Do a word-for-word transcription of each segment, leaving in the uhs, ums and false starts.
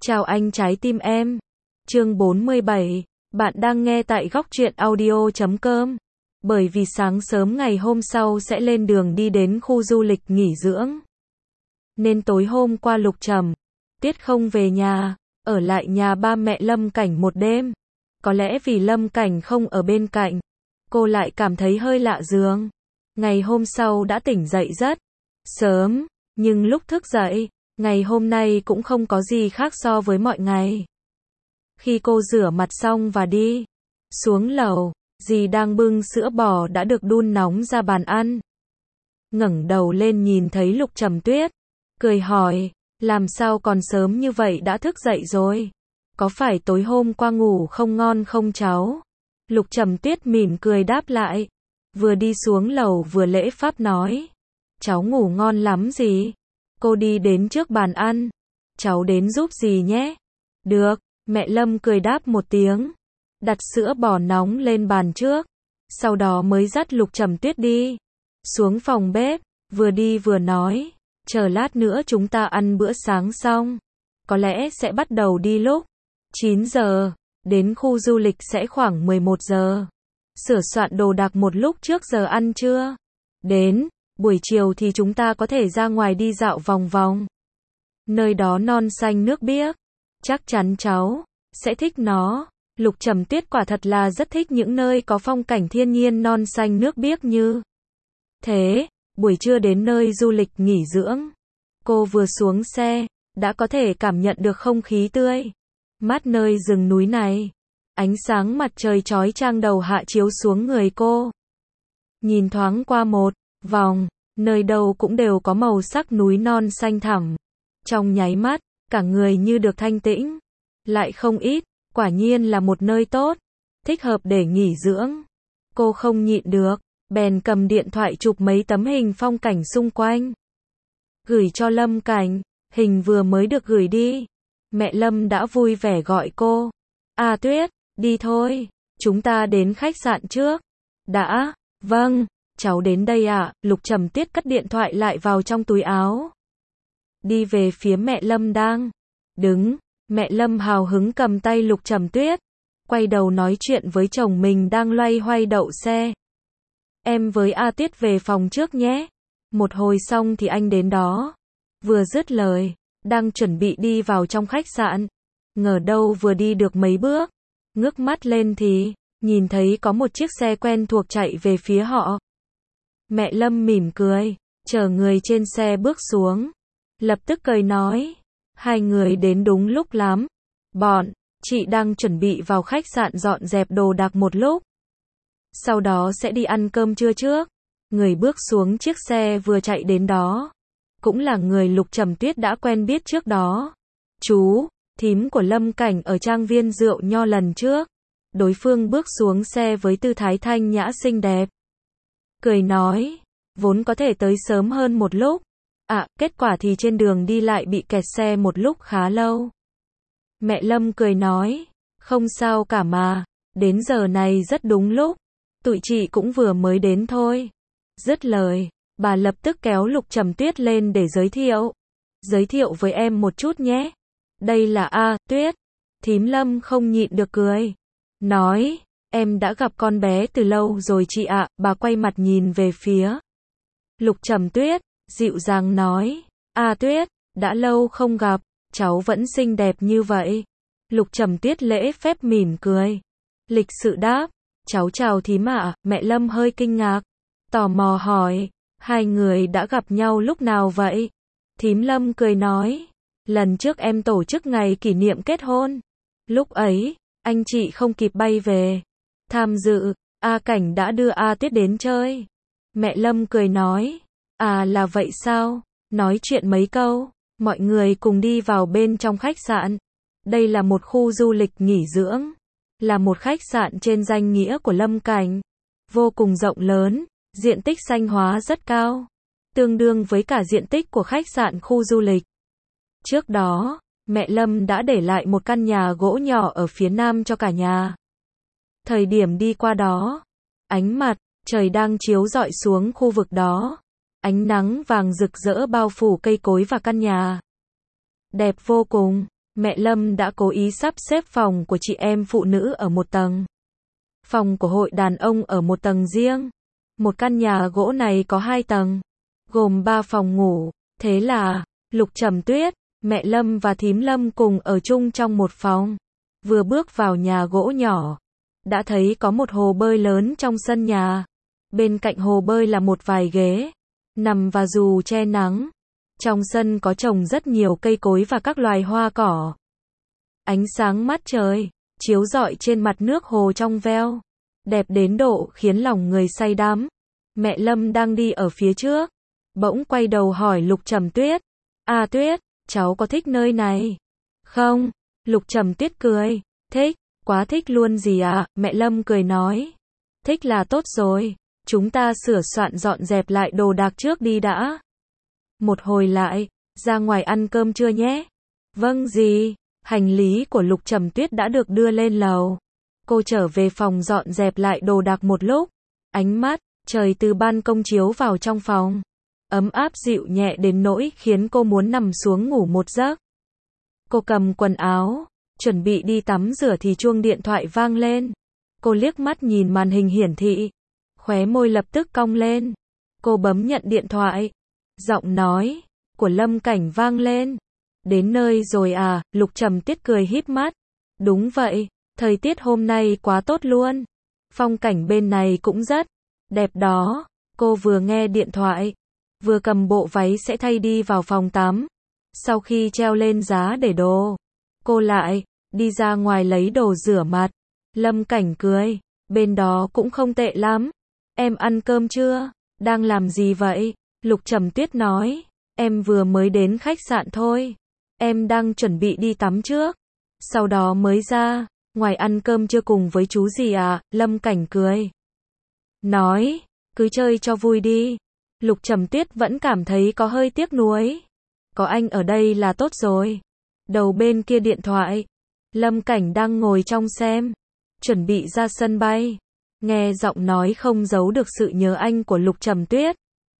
Chào anh trái tim em. Chương bốn mươi bảy. Bạn đang nghe tại góc truyện audio chấm com. Bởi vì sáng sớm ngày hôm sau sẽ lên đường đi đến khu du lịch nghỉ dưỡng, nên tối hôm qua Lục Trầm Tuyết không về nhà, ở lại nhà ba mẹ Lâm Cảnh một đêm. Có lẽ vì Lâm Cảnh không ở bên cạnh, cô lại cảm thấy hơi lạ giường. Ngày hôm sau đã tỉnh dậy rất sớm, nhưng lúc thức dậy, ngày hôm nay cũng không có gì khác so với mọi ngày. Khi cô rửa mặt xong và đi xuống lầu, dì đang bưng sữa bò đã được đun nóng ra bàn ăn. Ngẩng đầu lên nhìn thấy Lục Trầm Tuyết, cười hỏi, làm sao còn sớm như vậy đã thức dậy rồi? Có phải tối hôm qua ngủ không ngon không cháu? Lục Trầm Tuyết mỉm cười đáp lại, vừa đi xuống lầu vừa lễ phép nói, cháu ngủ ngon lắm dì. Cô đi đến trước bàn ăn, cháu đến giúp dì nhé. Được, mẹ Lâm cười đáp một tiếng, đặt sữa bò nóng lên bàn trước, sau đó mới dắt Lục Trầm Tuyết đi xuống phòng bếp, vừa đi vừa nói, chờ lát nữa chúng ta ăn bữa sáng xong, có lẽ sẽ bắt đầu đi lúc chín giờ, đến khu du lịch sẽ khoảng mười một giờ. Sửa soạn đồ đạc một lúc trước giờ ăn trưa. Đến buổi chiều thì chúng ta có thể ra ngoài đi dạo vòng vòng. Nơi đó non xanh nước biếc, chắc chắn cháu sẽ thích nó. Lục Trầm Tuyết quả thật là rất thích những nơi có phong cảnh thiên nhiên non xanh nước biếc như thế. Buổi trưa đến nơi du lịch nghỉ dưỡng, cô vừa xuống xe đã có thể cảm nhận được không khí tươi mát nơi rừng núi này. Ánh sáng mặt trời chói chang đầu hạ chiếu xuống người cô. Nhìn thoáng qua một vòng, nơi đâu cũng đều có màu sắc núi non xanh thẳm. Trong nháy mắt, cả người như được thanh tĩnh lại không ít, quả nhiên là một nơi tốt, thích hợp để nghỉ dưỡng. Cô không nhịn được, bèn cầm điện thoại chụp mấy tấm hình phong cảnh xung quanh, gửi cho Lâm Cảnh. Hình vừa mới được gửi đi, mẹ Lâm đã vui vẻ gọi cô, "À Tuyết, đi thôi, chúng ta đến khách sạn trước." "Đã, vâng, cháu đến đây ạ." Lục Trầm Tuyết cất điện thoại lại vào trong túi áo, đi về phía mẹ Lâm đang đứng. Mẹ Lâm hào hứng cầm tay Lục Trầm Tuyết, quay đầu nói chuyện với chồng mình đang loay hoay đậu xe. "Em với A Tuyết về phòng trước nhé, một hồi xong thì anh đến đó." Vừa dứt lời, đang chuẩn bị đi vào trong khách sạn, ngờ đâu vừa đi được mấy bước, ngước mắt lên thì nhìn thấy có một chiếc xe quen thuộc chạy về phía họ. Mẹ Lâm mỉm cười, chờ người trên xe bước xuống, lập tức cười nói, hai người đến đúng lúc lắm. Bọn chị đang chuẩn bị vào khách sạn dọn dẹp đồ đạc một lúc, sau đó sẽ đi ăn cơm trưa trước. Người bước xuống chiếc xe vừa chạy đến đó cũng là người Lục Trầm Tuyết đã quen biết trước đó, chú thím của Lâm Cảnh ở trang viên rượu nho lần trước. Đối phương bước xuống xe với tư thái thanh nhã xinh đẹp, cười nói, vốn có thể tới sớm hơn một lúc, à, kết quả thì trên đường đi lại bị kẹt xe một lúc khá lâu. Mẹ Lâm cười nói, không sao cả mà, đến giờ này rất đúng lúc, tụi chị cũng vừa mới đến thôi. Dứt lời, bà lập tức kéo Lục Trầm Tuyết lên để giới thiệu. Giới thiệu với em một chút nhé. Đây là A Tuyết. Thím Lâm không nhịn được cười, nói, em đã gặp con bé từ lâu rồi chị ạ. Bà quay mặt nhìn về phía Lục Trầm Tuyết, dịu dàng nói, A Tuyết, đã lâu không gặp, cháu vẫn xinh đẹp như vậy. Lục Trầm Tuyết lễ phép mỉm cười, lịch sự đáp, cháu chào thím ạ. Mẹ Lâm hơi kinh ngạc, tò mò hỏi, hai người đã gặp nhau lúc nào vậy? Thím Lâm cười nói, lần trước em tổ chức ngày kỷ niệm kết hôn, lúc ấy anh chị không kịp bay về tham dự, A Cảnh đã đưa A Tuyết đến chơi. Mẹ Lâm cười nói, à là vậy sao? Nói chuyện mấy câu, mọi người cùng đi vào bên trong khách sạn. Đây là một khu du lịch nghỉ dưỡng, là một khách sạn trên danh nghĩa của Lâm Cảnh, vô cùng rộng lớn, diện tích xanh hóa rất cao, tương đương với cả diện tích của khách sạn khu du lịch. Trước đó, mẹ Lâm đã để lại một căn nhà gỗ nhỏ ở phía nam cho cả nhà. Thời điểm đi qua đó, ánh mặt trời đang chiếu rọi xuống khu vực đó, ánh nắng vàng rực rỡ bao phủ cây cối và căn nhà. Đẹp vô cùng. Mẹ Lâm đã cố ý sắp xếp phòng của chị em phụ nữ ở một tầng. Phòng của hội đàn ông ở một tầng riêng. Một căn nhà gỗ này có hai tầng, gồm ba phòng ngủ. Thế là, Lục Trầm Tuyết, mẹ Lâm và thím Lâm cùng ở chung trong một phòng. Vừa bước vào nhà gỗ nhỏ, đã thấy có một hồ bơi lớn trong sân nhà. Bên cạnh hồ bơi là một vài ghế, nằm và dù che nắng. Trong sân có trồng rất nhiều cây cối và các loài hoa cỏ. Ánh sáng mát trời, chiếu rọi trên mặt nước hồ trong veo. Đẹp đến độ khiến lòng người say đắm. Mẹ Lâm đang đi ở phía trước, bỗng quay đầu hỏi Lục Trầm Tuyết. À Tuyết, cháu có thích nơi này không? Lục Trầm Tuyết cười. Thích, quá thích luôn gì ạ? Mẹ Lâm cười nói. Thích là tốt rồi, chúng ta sửa soạn dọn dẹp lại đồ đạc trước đi đã. Một hồi lại, ra ngoài ăn cơm trưa nhé. Vâng dì. Hành lý của Lục Trầm Tuyết đã được đưa lên lầu. Cô trở về phòng dọn dẹp lại đồ đạc một lúc. Ánh mắt trời từ ban công chiếu vào trong phòng, ấm áp dịu nhẹ đến nỗi khiến cô muốn nằm xuống ngủ một giấc. Cô cầm quần áo, chuẩn bị đi tắm rửa thì chuông điện thoại vang lên. Cô liếc mắt nhìn màn hình hiển thị, khóe môi lập tức cong lên. Cô bấm nhận điện thoại. Giọng nói của Lâm Cảnh vang lên. Đến nơi rồi à? Lục Trầm Tuyết cười híp mắt. Đúng vậy, thời tiết hôm nay quá tốt luôn. Phong cảnh bên này cũng rất đẹp đó. Cô vừa nghe điện thoại, vừa cầm bộ váy sẽ thay đi vào phòng tắm. Sau khi treo lên giá để đồ, cô lại đi ra ngoài lấy đồ rửa mặt. Lâm Cảnh cười. Bên đó cũng không tệ lắm. Em ăn cơm chưa? Đang làm gì vậy? Lục Trầm Tuyết nói. Em vừa mới đến khách sạn thôi. Em đang chuẩn bị đi tắm trước, sau đó mới ra. Ngoài ăn cơm trưa cùng với chú gì à? Lâm Cảnh cười. Nói, cứ chơi cho vui đi. Lục Trầm Tuyết vẫn cảm thấy có hơi tiếc nuối. Có anh ở đây là tốt rồi. Đầu bên kia điện thoại, Lâm Cảnh đang ngồi trong xem, chuẩn bị ra sân bay. Nghe giọng nói không giấu được sự nhớ anh của Lục Trầm Tuyết.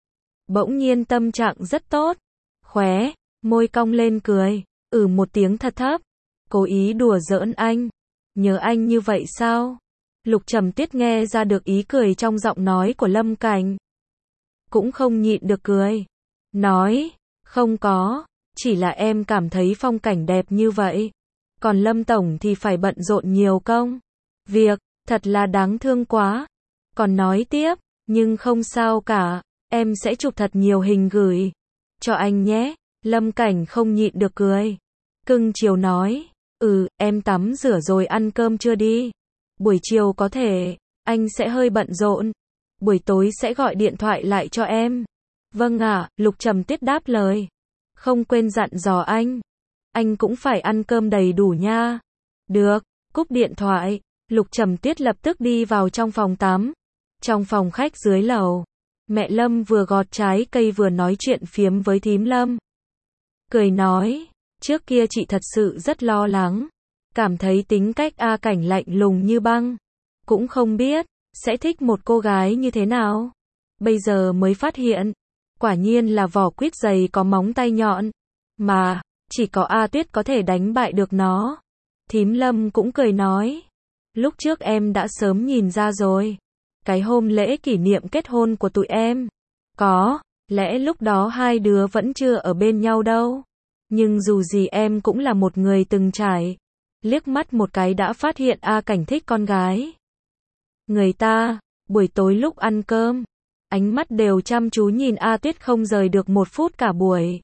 Bỗng nhiên tâm trạng rất tốt. Khóe môi cong lên cười. Ừ một tiếng thật thấp. Cố ý đùa giỡn anh. Nhớ anh như vậy sao? Lục Trầm Tuyết nghe ra được ý cười trong giọng nói của Lâm Cảnh. Cũng không nhịn được cười. Nói, không có, chỉ là em cảm thấy phong cảnh đẹp như vậy. Còn Lâm Tổng thì phải bận rộn nhiều công việc, thật là đáng thương quá. Còn nói tiếp, nhưng không sao cả, em sẽ chụp thật nhiều hình gửi cho anh nhé. Lâm Cảnh không nhịn được cười. Cưng chiều nói, ừ, em tắm rửa rồi ăn cơm chưa đi. Buổi chiều có thể, anh sẽ hơi bận rộn. Buổi tối sẽ gọi điện thoại lại cho em. Vâng ạ, à, Lục Trầm Tuyết đáp lời. Không quên dặn dò anh. Anh cũng phải ăn cơm đầy đủ nha. Được, cúp điện thoại. Lục Trầm Tuyết lập tức đi vào trong phòng tắm. Trong phòng khách dưới lầu, mẹ Lâm vừa gọt trái cây vừa nói chuyện phiếm với thím Lâm. Cười nói, trước kia chị thật sự rất lo lắng. Cảm thấy tính cách A Cảnh lạnh lùng như băng. Cũng không biết, sẽ thích một cô gái như thế nào. Bây giờ mới phát hiện, quả nhiên là vỏ quýt dày có móng tay nhọn. Mà, chỉ có A Tuyết có thể đánh bại được nó. Thím Lâm cũng cười nói. Lúc trước em đã sớm nhìn ra rồi. Cái hôm lễ kỷ niệm kết hôn của tụi em. Có, lẽ lúc đó hai đứa vẫn chưa ở bên nhau đâu. Nhưng dù gì em cũng là một người từng trải. Liếc mắt một cái đã phát hiện A Cảnh thích con gái. Người ta, buổi tối lúc ăn cơm, ánh mắt đều chăm chú nhìn A Tuyết không rời được một phút cả buổi.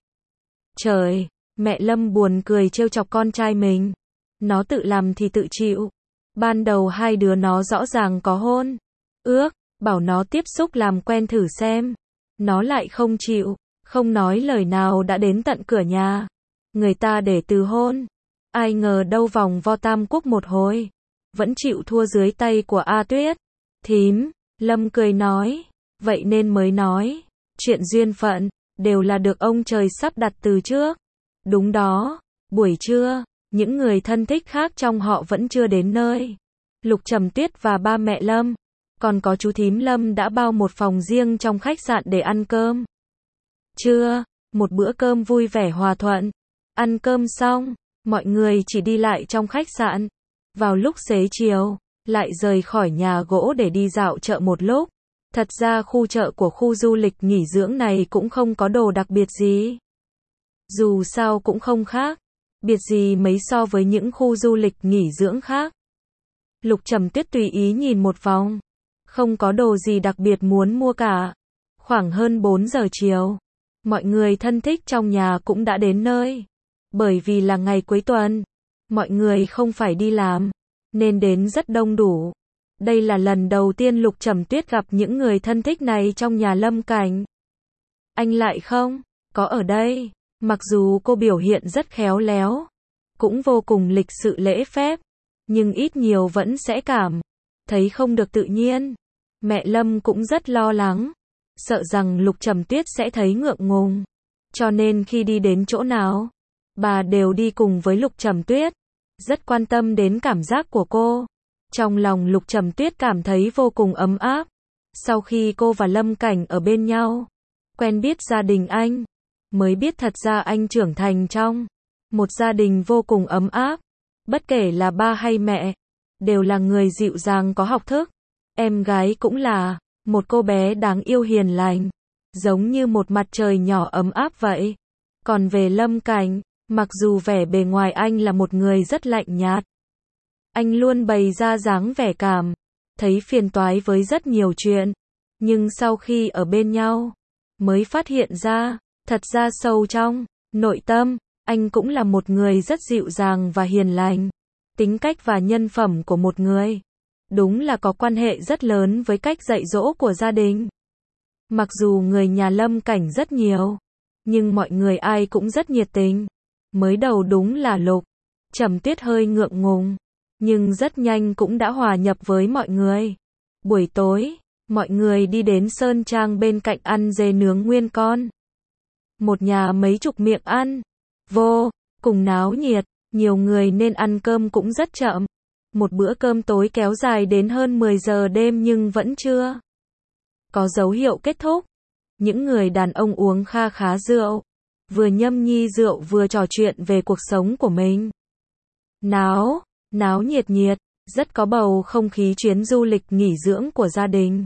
Trời, mẹ Lâm buồn cười trêu chọc con trai mình. Nó tự làm thì tự chịu. Ban đầu hai đứa nó rõ ràng có hôn ước, bảo nó tiếp xúc làm quen thử xem. Nó lại không chịu, không nói lời nào đã đến tận cửa nhà. Người ta để từ hôn. Ai ngờ đâu vòng vo tam quốc một hồi, vẫn chịu thua dưới tay của A Tuyết. Thím, Lâm cười nói, vậy nên mới nói, chuyện duyên phận, đều là được ông trời sắp đặt từ trước. Đúng đó, buổi trưa, những người thân thích khác trong họ vẫn chưa đến nơi. Lục Trầm Tuyết và ba mẹ Lâm, còn có chú thím Lâm đã bao một phòng riêng trong khách sạn để ăn cơm. Trưa, một bữa cơm vui vẻ hòa thuận. Ăn cơm xong, Mọi người chỉ đi lại trong khách sạn. Vào lúc xế chiều, lại rời khỏi nhà gỗ để đi dạo chợ một lúc. Thật ra khu chợ của khu du lịch nghỉ dưỡng này cũng không có đồ đặc biệt gì. Dù sao cũng không khác biệt gì mấy so với những khu du lịch nghỉ dưỡng khác. Lục Trầm Tuyết tùy ý nhìn một vòng. Không có đồ gì đặc biệt muốn mua cả. Khoảng hơn bốn giờ chiều. Mọi người thân thích trong nhà cũng đã đến nơi. Bởi vì là ngày cuối tuần. Mọi người không phải đi làm. Nên đến rất đông đủ. Đây là lần đầu tiên Lục Trầm Tuyết gặp những người thân thích này trong nhà Lâm Cảnh. Anh lại không có ở đây. Mặc dù cô biểu hiện rất khéo léo. Cũng vô cùng lịch sự lễ phép. Nhưng ít nhiều vẫn sẽ cảm thấy không được tự nhiên. Mẹ Lâm cũng rất lo lắng. Sợ rằng Lục Trầm Tuyết sẽ thấy ngượng ngùng. Cho nên khi đi đến chỗ nào, bà đều đi cùng với Lục Trầm Tuyết. Rất quan tâm đến cảm giác của cô. Trong lòng Lục Trầm Tuyết cảm thấy vô cùng ấm áp. Sau khi cô và Lâm Cảnh ở bên nhau, quen biết gia đình anh, mới biết thật ra anh trưởng thành trong một gia đình vô cùng ấm áp. Bất kể là ba hay mẹ, đều là người dịu dàng có học thức. Em gái cũng là một cô bé đáng yêu hiền lành, giống như một mặt trời nhỏ ấm áp vậy. Còn về Lâm Cảnh, mặc dù vẻ bề ngoài anh là một người rất lạnh nhạt, anh luôn bày ra dáng vẻ cảm thấy phiền toái với rất nhiều chuyện. Nhưng sau khi ở bên nhau, mới phát hiện ra, thật ra sâu trong nội tâm, anh cũng là một người rất dịu dàng và hiền lành. Tính cách và nhân phẩm của một người, đúng là có quan hệ rất lớn với cách dạy dỗ của gia đình. Mặc dù người nhà Lâm Cảnh rất nhiều, nhưng mọi người ai cũng rất nhiệt tình. Mới đầu đúng là Lục Trầm Tuyết hơi ngượng ngùng, nhưng rất nhanh cũng đã hòa nhập với mọi người. Buổi tối, mọi người đi đến Sơn Trang bên cạnh ăn dê nướng nguyên con. Một nhà mấy chục miệng ăn, vô cùng náo nhiệt, nhiều người nên ăn cơm cũng rất chậm. Một bữa cơm tối kéo dài đến hơn mười giờ đêm nhưng vẫn chưa có dấu hiệu kết thúc. Những người đàn ông uống kha khá rượu, vừa nhâm nhi rượu vừa trò chuyện về cuộc sống của mình. Náo, náo nhiệt nhiệt, rất có bầu không khí chuyến du lịch nghỉ dưỡng của gia đình.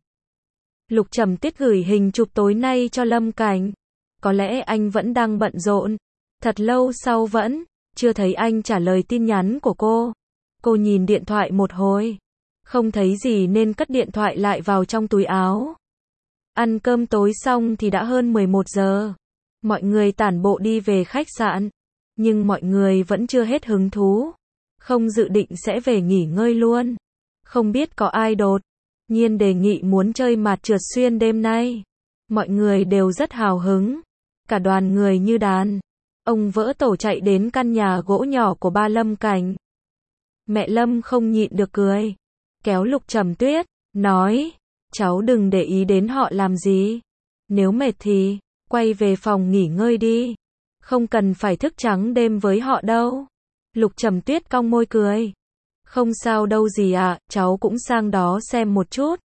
Lục Trầm Tuyết gửi hình chụp tối nay cho Lâm Cảnh. Có lẽ anh vẫn đang bận rộn. Thật lâu sau vẫn chưa thấy anh trả lời tin nhắn của cô. Cô nhìn điện thoại một hồi, không thấy gì nên cất điện thoại lại vào trong túi áo. Ăn cơm tối xong thì đã hơn mười một giờ. Mọi người tản bộ đi về khách sạn. Nhưng mọi người vẫn chưa hết hứng thú. Không dự định sẽ về nghỉ ngơi luôn. Không biết có ai đột nhiên đề nghị muốn chơi mạt trượt xuyên đêm nay. Mọi người đều rất hào hứng. Cả đoàn người như đàn ông vỡ tổ chạy đến căn nhà gỗ nhỏ của ba Lâm Cảnh. Mẹ Lâm không nhịn được cười, kéo Lục Trầm Tuyết, nói, cháu đừng để ý đến họ làm gì. Nếu mệt thì, quay về phòng nghỉ ngơi đi. Không cần phải thức trắng đêm với họ đâu. Lục Trầm Tuyết cong môi cười. Không sao đâu gì ạ, cháu cũng sang đó xem một chút.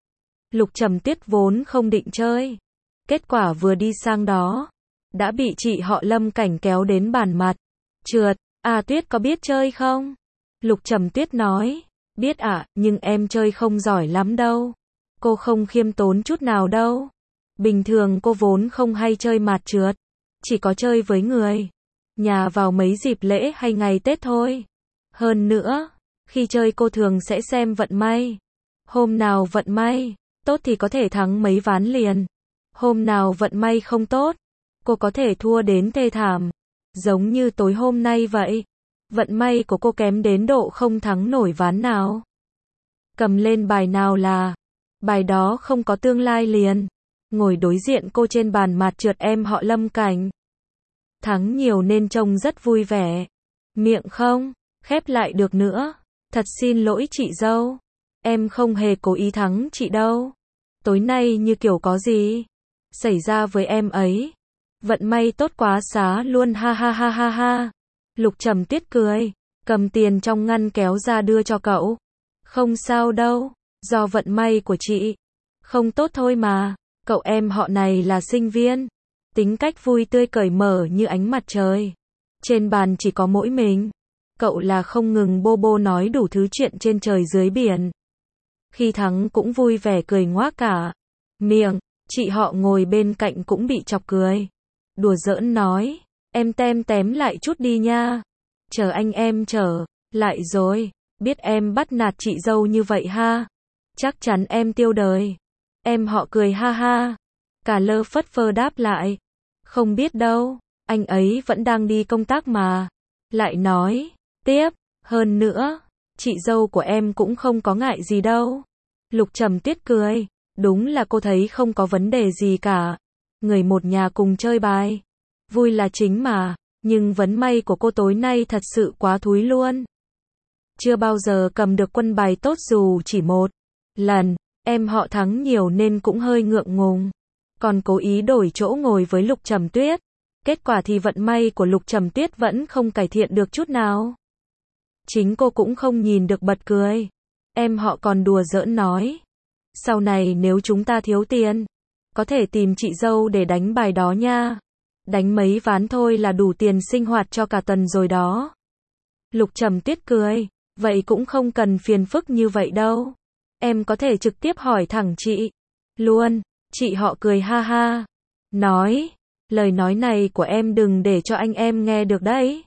Lục Trầm Tuyết vốn không định chơi. Kết quả vừa đi sang đó, đã bị chị họ Lâm Cảnh kéo đến bàn mặt. Trượt, à Tuyết có biết chơi không? Lục Trầm Tuyết nói, biết ạ, à, nhưng em chơi không giỏi lắm đâu. Cô không khiêm tốn chút nào đâu. Bình thường cô vốn không hay chơi mạt trượt. Chỉ có chơi với người nhà vào mấy dịp lễ hay ngày Tết thôi. Hơn nữa, khi chơi cô thường sẽ xem vận may. Hôm nào vận may tốt thì có thể thắng mấy ván liền. Hôm nào vận may không tốt, cô có thể thua đến thê thảm. Giống như tối hôm nay vậy. Vận may của cô kém đến độ không thắng nổi ván nào. Cầm lên bài nào là bài đó không có tương lai liền. Ngồi đối diện cô trên bàn mạt trượt em họ Lâm Cảnh. Thắng nhiều nên trông rất vui vẻ. Miệng không khép lại được nữa. Thật xin lỗi chị dâu. Em không hề cố ý thắng chị đâu. Tối nay như kiểu có gì xảy ra với em ấy. Vận may tốt quá xá luôn ha ha ha ha ha. Lục Trầm Tuyết cười, cầm tiền trong ngăn kéo ra đưa cho cậu. Không sao đâu, do vận may của chị không tốt thôi mà. Cậu em họ này là sinh viên, tính cách vui tươi cởi mở như ánh mặt trời. Trên bàn chỉ có mỗi mình. Cậu là không ngừng bô bô nói đủ thứ chuyện trên trời dưới biển. Khi thắng cũng vui vẻ cười ngoác cả miệng. Chị họ ngồi bên cạnh cũng bị chọc cười. Đùa giỡn nói, em tem tém lại chút đi nha. Chờ anh em trở lại rồi, biết em bắt nạt chị dâu như vậy ha. Chắc chắn em tiêu đời. Em họ cười ha ha. Cả lơ phất phơ đáp lại, không biết đâu, anh ấy vẫn đang đi công tác mà. Lại nói tiếp, hơn nữa, chị dâu của em cũng không có ngại gì đâu. Lục Trầm Tuyết cười, đúng là cô thấy không có vấn đề gì cả. Người một nhà cùng chơi bài, vui là chính mà, nhưng vấn may của cô tối nay thật sự quá thúi luôn. Chưa bao giờ cầm được quân bài tốt dù chỉ một lần, em họ thắng nhiều nên cũng hơi ngượng ngùng. Còn cố ý đổi chỗ ngồi với Lục Trầm Tuyết. Kết quả thì vận may của Lục Trầm Tuyết vẫn không cải thiện được chút nào. Chính cô cũng không nhìn được bật cười. Em họ còn đùa giỡn nói, sau này nếu chúng ta thiếu tiền, có thể tìm chị dâu để đánh bài đó nha. Đánh mấy ván thôi là đủ tiền sinh hoạt cho cả tuần rồi đó. Lục Trầm Tuyết cười, vậy cũng không cần phiền phức như vậy đâu. Em có thể trực tiếp hỏi thẳng chị luôn. Chị họ cười ha ha, nói, lời nói này của em đừng để cho anh em nghe được đấy.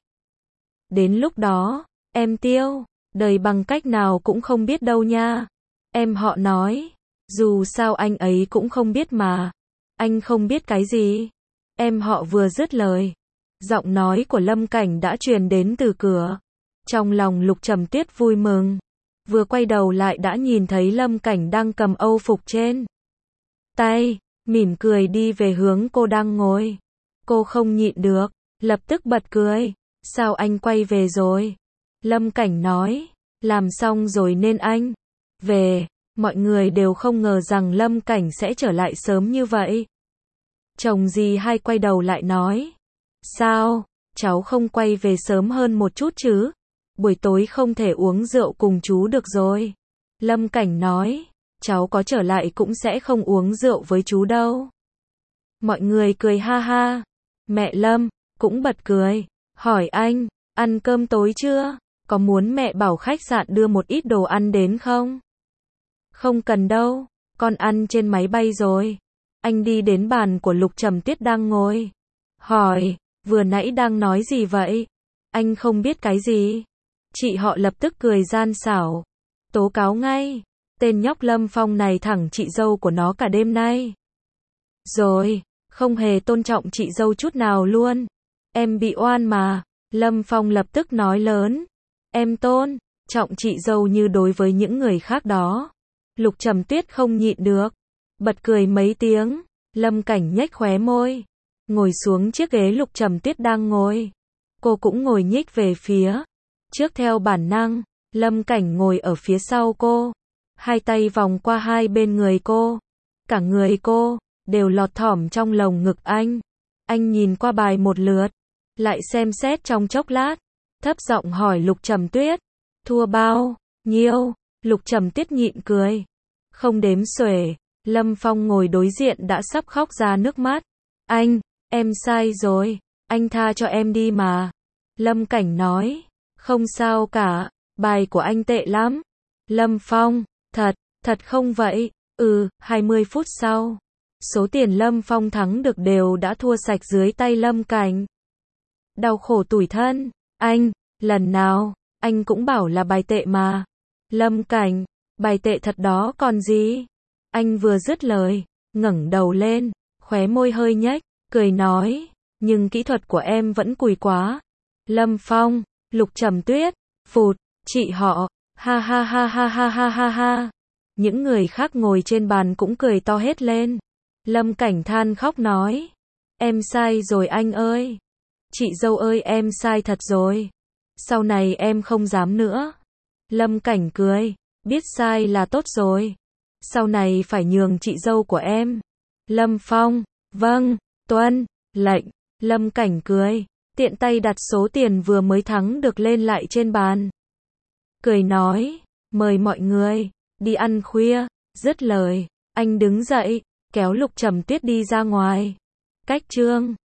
Đến lúc đó, em tiêu đời bằng cách nào cũng không biết đâu nha. Em họ nói, dù sao anh ấy cũng không biết mà. Anh không biết cái gì? Em họ vừa dứt lời, giọng nói của Lâm Cảnh đã truyền đến từ cửa. Trong lòng Lục Trầm Tuyết vui mừng, vừa quay đầu lại đã nhìn thấy Lâm Cảnh đang cầm âu phục trên tay, mỉm cười đi về hướng cô đang ngồi. Cô không nhịn được, lập tức bật cười. Sao anh quay về rồi? Lâm Cảnh nói, làm xong rồi nên anh về. Mọi người đều không ngờ rằng Lâm Cảnh sẽ trở lại sớm như vậy. Chồng dì hai quay đầu lại nói, sao, cháu không quay về sớm hơn một chút chứ? Buổi tối không thể uống rượu cùng chú được rồi. Lâm Cảnh nói, cháu có trở lại cũng sẽ không uống rượu với chú đâu. Mọi người cười ha ha. Mẹ Lâm cũng bật cười, hỏi anh, ăn cơm tối chưa? Có muốn mẹ bảo khách sạn đưa một ít đồ ăn đến không? Không cần đâu, con ăn trên máy bay rồi. Anh đi đến bàn của Lục Trầm Tuyết đang ngồi, hỏi, vừa nãy đang nói gì vậy? Anh không biết cái gì. Chị họ lập tức cười gian xảo, tố cáo ngay, tên nhóc Lâm Phong này thẳng chị dâu của nó cả đêm nay. Rồi, không hề tôn trọng chị dâu chút nào luôn. Em bị oan mà. Lâm Phong lập tức nói lớn, em tôn trọng chị dâu như đối với những người khác đó. Lục Trầm Tuyết không nhịn được, bật cười mấy tiếng. Lâm Cảnh nhếch khóe môi, ngồi xuống chiếc ghế Lục Trầm Tuyết đang ngồi. Cô cũng ngồi nhích về phía trước theo bản năng. Lâm Cảnh ngồi ở phía sau cô, hai tay vòng qua hai bên người cô. Cả người cô đều lọt thỏm trong lồng ngực anh. Anh nhìn qua bài một lượt, lại xem xét trong chốc lát, thấp giọng hỏi Lục Trầm Tuyết, thua bao nhiêu? Lục Trầm Tuyết nhịn cười, không đếm xuể. Lâm Phong ngồi đối diện đã sắp khóc ra nước mắt. Anh, em sai rồi, anh tha cho em đi mà. Lâm Cảnh nói, không sao cả, bài của anh tệ lắm. Lâm Phong, thật, thật không vậy? Ừ, hai mươi phút sau, số tiền Lâm Phong thắng được đều đã thua sạch dưới tay Lâm Cảnh. Đau khổ tủi thân, anh, lần nào, anh cũng bảo là bài tệ mà. Lâm Cảnh, bài tệ thật đó còn gì? Anh vừa dứt lời, ngẩng đầu lên, khóe môi hơi nhếch, cười nói, nhưng kỹ thuật của em vẫn cùi quá. Lâm Phong, Lục Trầm Tuyết, phụt, chị họ, ha ha ha ha ha ha ha ha. Những người khác ngồi trên bàn cũng cười to hết lên. Lâm Cảnh than khóc nói, em sai rồi anh ơi. Chị dâu ơi em sai thật rồi. Sau này em không dám nữa. Lâm Cảnh cười, biết sai là tốt rồi. Sau này phải nhường chị dâu của em. Lâm Phong, vâng, tuân lệnh. Lâm Cảnh cười, tiện tay đặt số tiền vừa mới thắng được lên lại trên bàn. Cười nói, mời mọi người đi ăn khuya. Dứt lời, anh đứng dậy, kéo Lục Trầm Tuyết đi ra ngoài. Cách chương